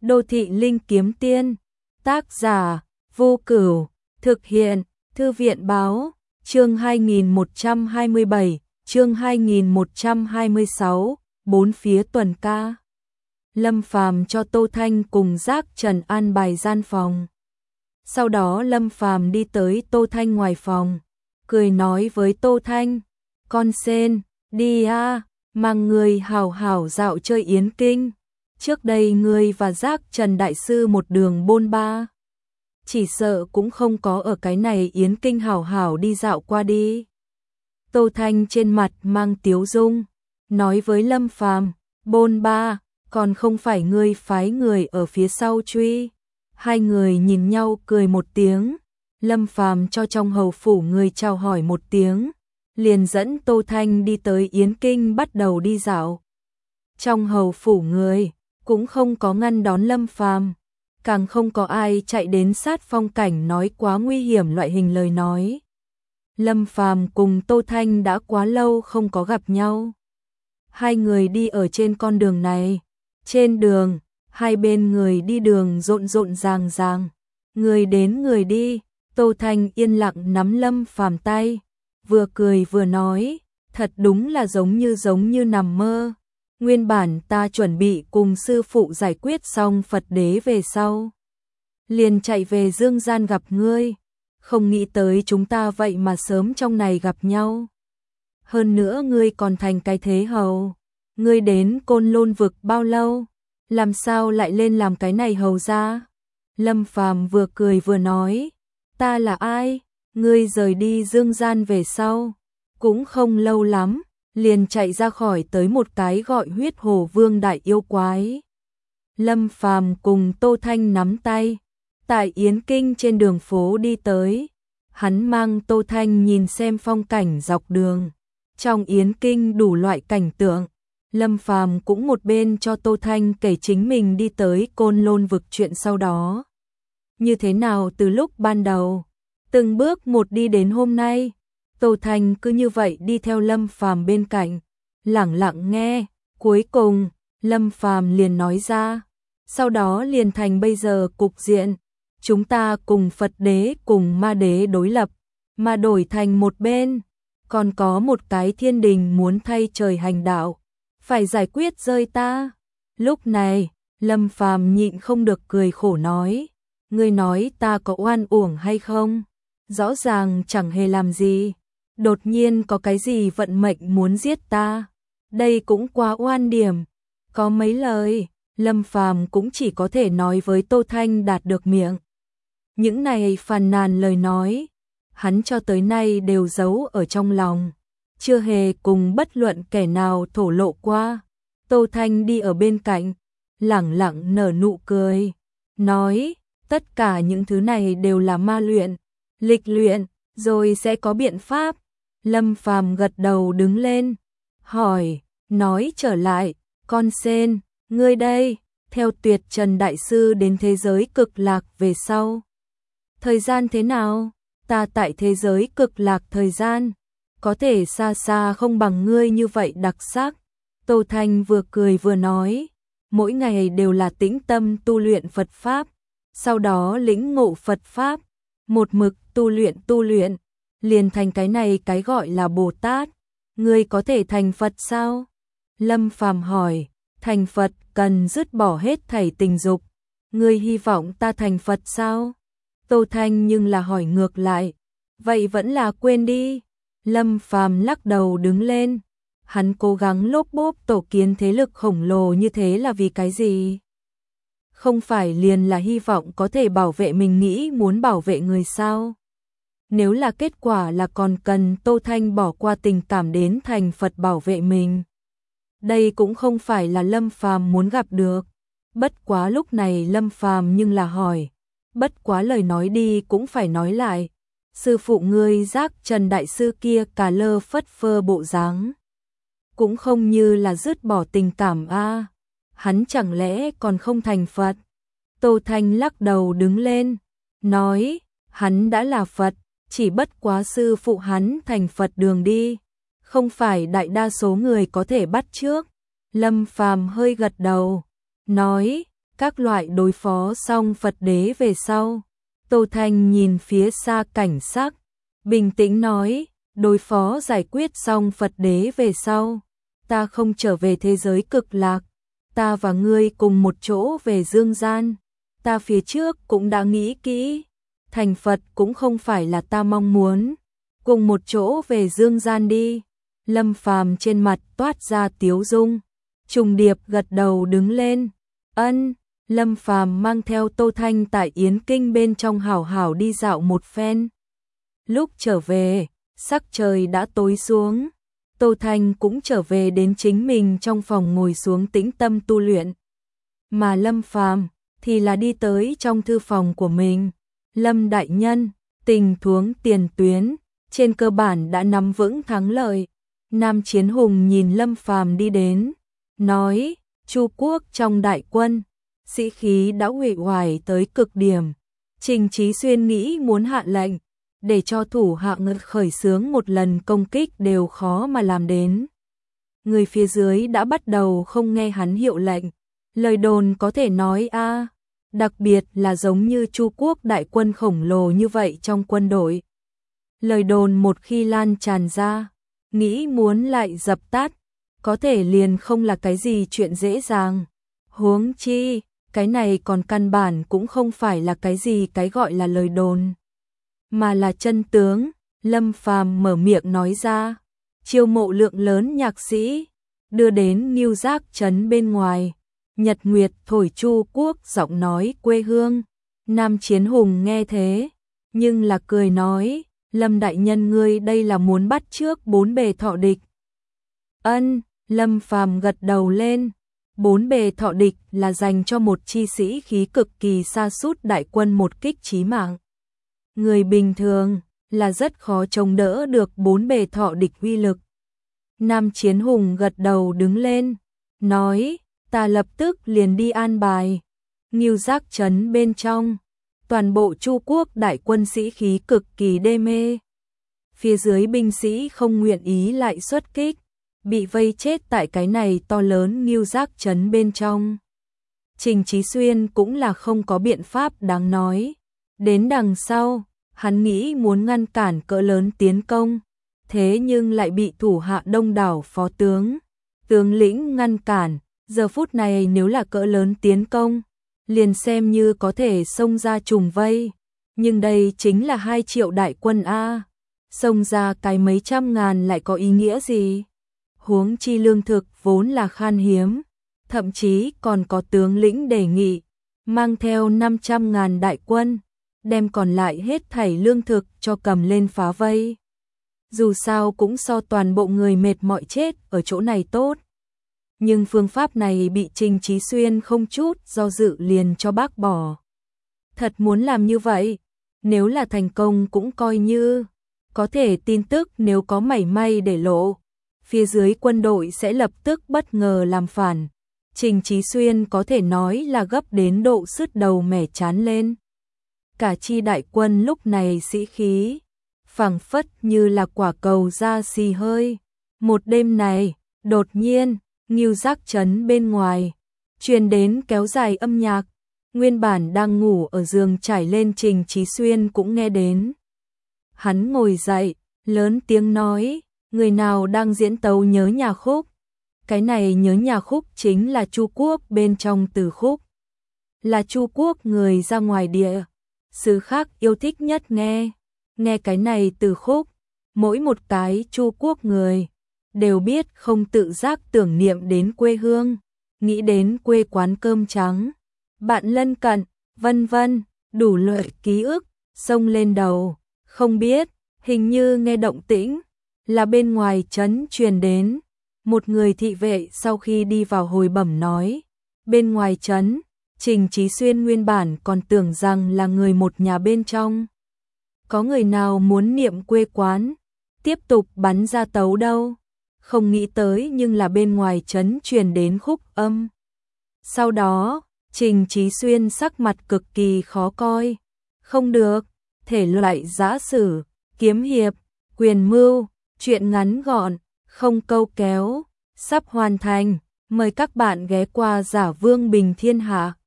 Đô thị linh kiếm tiên, tác giả Vô Cửu, thực hiện Thư viện báo, chương 2127, chương 2126, bốn phía tuần ca. Lâm Phàm cho Tô Thanh cùng Giác Trần an bài gian phòng. Sau đó Lâm Phàm đi tới Tô Thanh ngoài phòng, cười nói với Tô Thanh, con sen, đi a, mang người hảo hảo dạo chơi Yến Kinh. Trước đây ngươi và Giác Trần đại sư một đường bôn ba, chỉ sợ cũng không có ở cái này Yến Kinh hảo hảo đi dạo qua đi. Tô Thanh trên mặt mang tiếu dung, nói với Lâm Phàm, bôn ba, còn không phải ngươi phái người ở phía sau truy. Hai người nhìn nhau cười một tiếng, Lâm Phàm cho trong hầu phủ người chào hỏi một tiếng, liền dẫn Tô Thanh đi tới Yến Kinh bắt đầu đi dạo. Trong hầu phủ người cũng không có ngăn đón Lâm Phàm, càng không có ai chạy đến sát phong cảnh nói quá nguy hiểm loại hình lời nói. Lâm Phàm cùng Tô Thanh đã quá lâu không có gặp nhau. Hai người đi ở trên con đường này, trên đường, hai bên người đi đường rộn rộn ràng ràng, người đến người đi. Tô Thanh yên lặng nắm Lâm Phàm tay, vừa cười vừa nói, thật đúng là giống như nằm mơ. Nguyên bản ta chuẩn bị cùng sư phụ giải quyết xong Phật đế về sau, liền chạy về Dương Gian gặp ngươi, không nghĩ tới chúng ta vậy mà sớm trong này gặp nhau. Hơn nữa ngươi còn thành cái thế hầu, ngươi đến Côn Lôn vực bao lâu, làm sao lại lên làm cái này hầu ra? Lâm Phàm vừa cười vừa nói, ta là ai? Ngươi rời đi Dương Gian về sau, cũng không lâu lắm, liền chạy ra khỏi tới một cái gọi Huyết Hồ Vương đại yêu quái. Lâm Phàm cùng Tô Thanh nắm tay, tại Yến Kinh trên đường phố đi tới, hắn mang Tô Thanh nhìn xem phong cảnh dọc đường. Trong Yến Kinh đủ loại cảnh tượng, Lâm Phàm cũng một bên cho Tô Thanh kể chính mình đi tới Côn Lôn vực chuyện sau đó. Như thế nào từ lúc ban đầu, từng bước một đi đến hôm nay. Tô Thanh cứ như vậy đi theo Lâm Phàm bên cạnh, lẳng lặng nghe, cuối cùng, Lâm Phàm liền nói ra, sau đó liền thành bây giờ cục diện, chúng ta cùng Phật đế cùng ma đế đối lập, mà đổi thành một bên, còn có một cái thiên đình muốn thay trời hành đạo, phải giải quyết rơi ta. Lúc này, Lâm Phàm nhịn không được cười khổ nói, ngươi nói ta có oan uổng hay không? Rõ ràng chẳng hề làm gì. Đột nhiên có cái gì vận mệnh muốn giết ta, đây cũng quá oan điểm. Có mấy lời, Lâm Phàm cũng chỉ có thể nói với Tô Thanh đạt được miệng. Những này phàn nàn lời nói, hắn cho tới nay đều giấu ở trong lòng, chưa hề cùng bất luận kẻ nào thổ lộ qua. Tô Thanh đi ở bên cạnh, lẳng lặng nở nụ cười, nói, tất cả những thứ này đều là ma luyện, lịch luyện, rồi sẽ có biện pháp. Lâm Phàm gật đầu đứng lên, hỏi, nói trở lại, con sen, ngươi đây, theo Tuyệt Trần đại sư đến thế giới cực lạc về sau. Thời gian thế nào? Ta tại thế giới cực lạc thời gian, có thể xa xa không bằng ngươi như vậy đặc sắc. Tô Thanh vừa cười vừa nói, mỗi ngày đều là tĩnh tâm tu luyện Phật Pháp, sau đó lĩnh ngộ Phật Pháp, một mực tu luyện, liền thành cái này cái gọi là Bồ Tát. Ngươi có thể thành Phật sao? Lâm Phàm hỏi, thành Phật cần dứt bỏ hết thảy tình dục. Ngươi hy vọng ta thành Phật sao? Tô Thanh nhưng là hỏi ngược lại, vậy vẫn là quên đi. Lâm Phàm lắc đầu đứng lên, hắn cố gắng lốp bốp tổ kiến thế lực khổng lồ như thế là vì cái gì? Không phải liền là hy vọng có thể bảo vệ mình nghĩ muốn bảo vệ người sao? Nếu là kết quả là còn cần Tô Thanh bỏ qua tình cảm đến thành Phật bảo vệ mình, đây cũng không phải là Lâm Phàm muốn gặp được. Bất quá lúc này Lâm Phàm nhưng là hỏi, bất quá lời nói đi cũng phải nói lại, sư phụ ngươi Giác Trần đại sư kia cà lơ phất phơ bộ dáng, cũng không như là dứt bỏ tình cảm a, hắn chẳng lẽ còn không thành Phật? Tô Thanh lắc đầu đứng lên, nói, hắn đã là Phật, chỉ bất quá sư phụ hắn thành Phật đường đi, không phải đại đa số người có thể bắt chước. Lâm Phàm hơi gật đầu, nói, các loại đối phó xong Phật đế về sau. Tô Thanh nhìn phía xa cảnh sắc, bình tĩnh nói, đối phó giải quyết xong Phật đế về sau, ta không trở về thế giới cực lạc, ta và ngươi cùng một chỗ về dương gian. Ta phía trước cũng đã nghĩ kỹ, thành Phật cũng không phải là ta mong muốn, cùng một chỗ về dương gian đi. Lâm Phàm trên mặt toát ra tiếu dung, trùng điệp gật đầu đứng lên. Ân. Lâm Phàm mang theo Tô Thanh tại Yến Kinh bên trong hảo hảo đi dạo một phen. Lúc trở về, sắc trời đã tối xuống. Tô Thanh cũng trở về đến chính mình trong phòng ngồi xuống tĩnh tâm tu luyện. Mà Lâm Phàm thì là đi tới trong thư phòng của mình. Lâm đại nhân, tình huống tiền tuyến trên cơ bản đã nắm vững thắng lợi. Nam Chiến Hùng nhìn Lâm Phàm đi đến, nói, Chu quốc trong đại quân, sĩ khí đã uể oải tới cực điểm. Trình Chí Xuyên nghĩ muốn hạ lệnh, để cho thủ hạ khởi xướng một lần công kích đều khó mà làm đến. Người phía dưới đã bắt đầu không nghe hắn hiệu lệnh. Lời đồn có thể nói đặc biệt là giống như Chu quốc đại quân khổng lồ như vậy trong quân đội. Lời đồn một khi lan tràn ra, nghĩ muốn lại dập tắt, có thể liền không là cái gì chuyện dễ dàng. Huống chi, cái này còn căn bản cũng không phải là cái gì cái gọi là lời đồn, mà là chân tướng. Lâm Phàm mở miệng nói ra, chiêu mộ lượng lớn nhạc sĩ, đưa đến Ngưu Giác trấn bên ngoài, nhật nguyệt thổi Chu quốc giọng nói quê hương. Nam Chiến Hùng nghe thế, nhưng là cười nói, Lâm đại nhân ngươi đây là muốn bắt trước bốn bề thọ địch. Ân. Lâm Phàm gật đầu lên. Bốn bề thọ địch là dành cho một chi sĩ khí cực kỳ sa sút đại quân một kích chí mạng. Người bình thường là rất khó chống đỡ được bốn bề thọ địch uy lực. Nam Chiến Hùng gật đầu đứng lên, nói, ta lập tức liền đi an bài. Ngưu Giác trấn bên trong, toàn bộ Chu quốc đại quân sĩ khí cực kỳ đê mê. Phía dưới binh sĩ không nguyện ý lại xuất kích, bị vây chết tại cái này to lớn Ngưu Giác trấn bên trong. Trình Chí Xuyên cũng là không có biện pháp đáng nói. Đến đằng sau, hắn nghĩ muốn ngăn cản cỡ lớn tiến công, thế nhưng lại bị thủ hạ đông đảo phó tướng, tướng lĩnh ngăn cản. Giờ phút này nếu là cỡ lớn tiến công, liền xem như có thể xông ra trùng vây, nhưng đây chính là 2 triệu đại quân xông ra cái mấy trăm ngàn lại có ý nghĩa gì? Huống chi lương thực vốn là khan hiếm, thậm chí còn có tướng lĩnh đề nghị mang theo 500.000 đại quân, đem còn lại hết thảy lương thực cho cầm lên phá vây. Dù sao cũng so toàn bộ người mệt mỏi chết ở chỗ này tốt. Nhưng phương pháp này bị Trình Chí Xuyên không chút do dự liền cho bác bỏ. Thật muốn làm như vậy, nếu là thành công cũng coi như có thể tin tức nếu có mảy may để lộ, phía dưới quân đội sẽ lập tức bất ngờ làm phản. Trình Chí Xuyên có thể nói là gấp đến độ sứt đầu mẻ trán lên. Cả chi đại quân lúc này sĩ khí phảng phất như là quả cầu ra xì hơi. Một đêm này, đột nhiên, Ngưu Giác trấn bên ngoài truyền đến kéo dài âm nhạc, nguyên bản đang ngủ ở giường trải lên Trình Chí Xuyên cũng nghe đến. Hắn ngồi dậy, lớn tiếng nói, người nào đang diễn tấu nhớ nhà khúc? Cái này nhớ nhà khúc chính là Chu quốc bên trong từ khúc, là Chu quốc người ra ngoài địa xứ khác yêu thích nhất nghe. Nghe cái này từ khúc, mỗi một cái Chu quốc người đều biết không tự giác tưởng niệm đến quê hương, nghĩ đến quê quán cơm trắng, bạn lân cận, vân vân, đủ loại ký ức xông lên đầu. Không biết, hình như nghe động tĩnh là bên ngoài trấn truyền đến. Một người thị vệ sau khi đi vào hồi bẩm nói, bên ngoài trấn, Trình Chí Xuyên nguyên bản còn tưởng rằng là người một nhà bên trong. Có người nào muốn niệm quê quán, tiếp tục bắn ra tấu đâu, không nghĩ tới nhưng là bên ngoài trấn truyền đến khúc âm. Sau đó, Trình Chí Xuyên sắc mặt cực kỳ khó coi, không được, thể loại giã sử, kiếm hiệp, quyền mưu, chuyện ngắn gọn, không câu kéo, sắp hoàn thành, mời các bạn ghé qua Giả Vương Bình Thiên Hạ.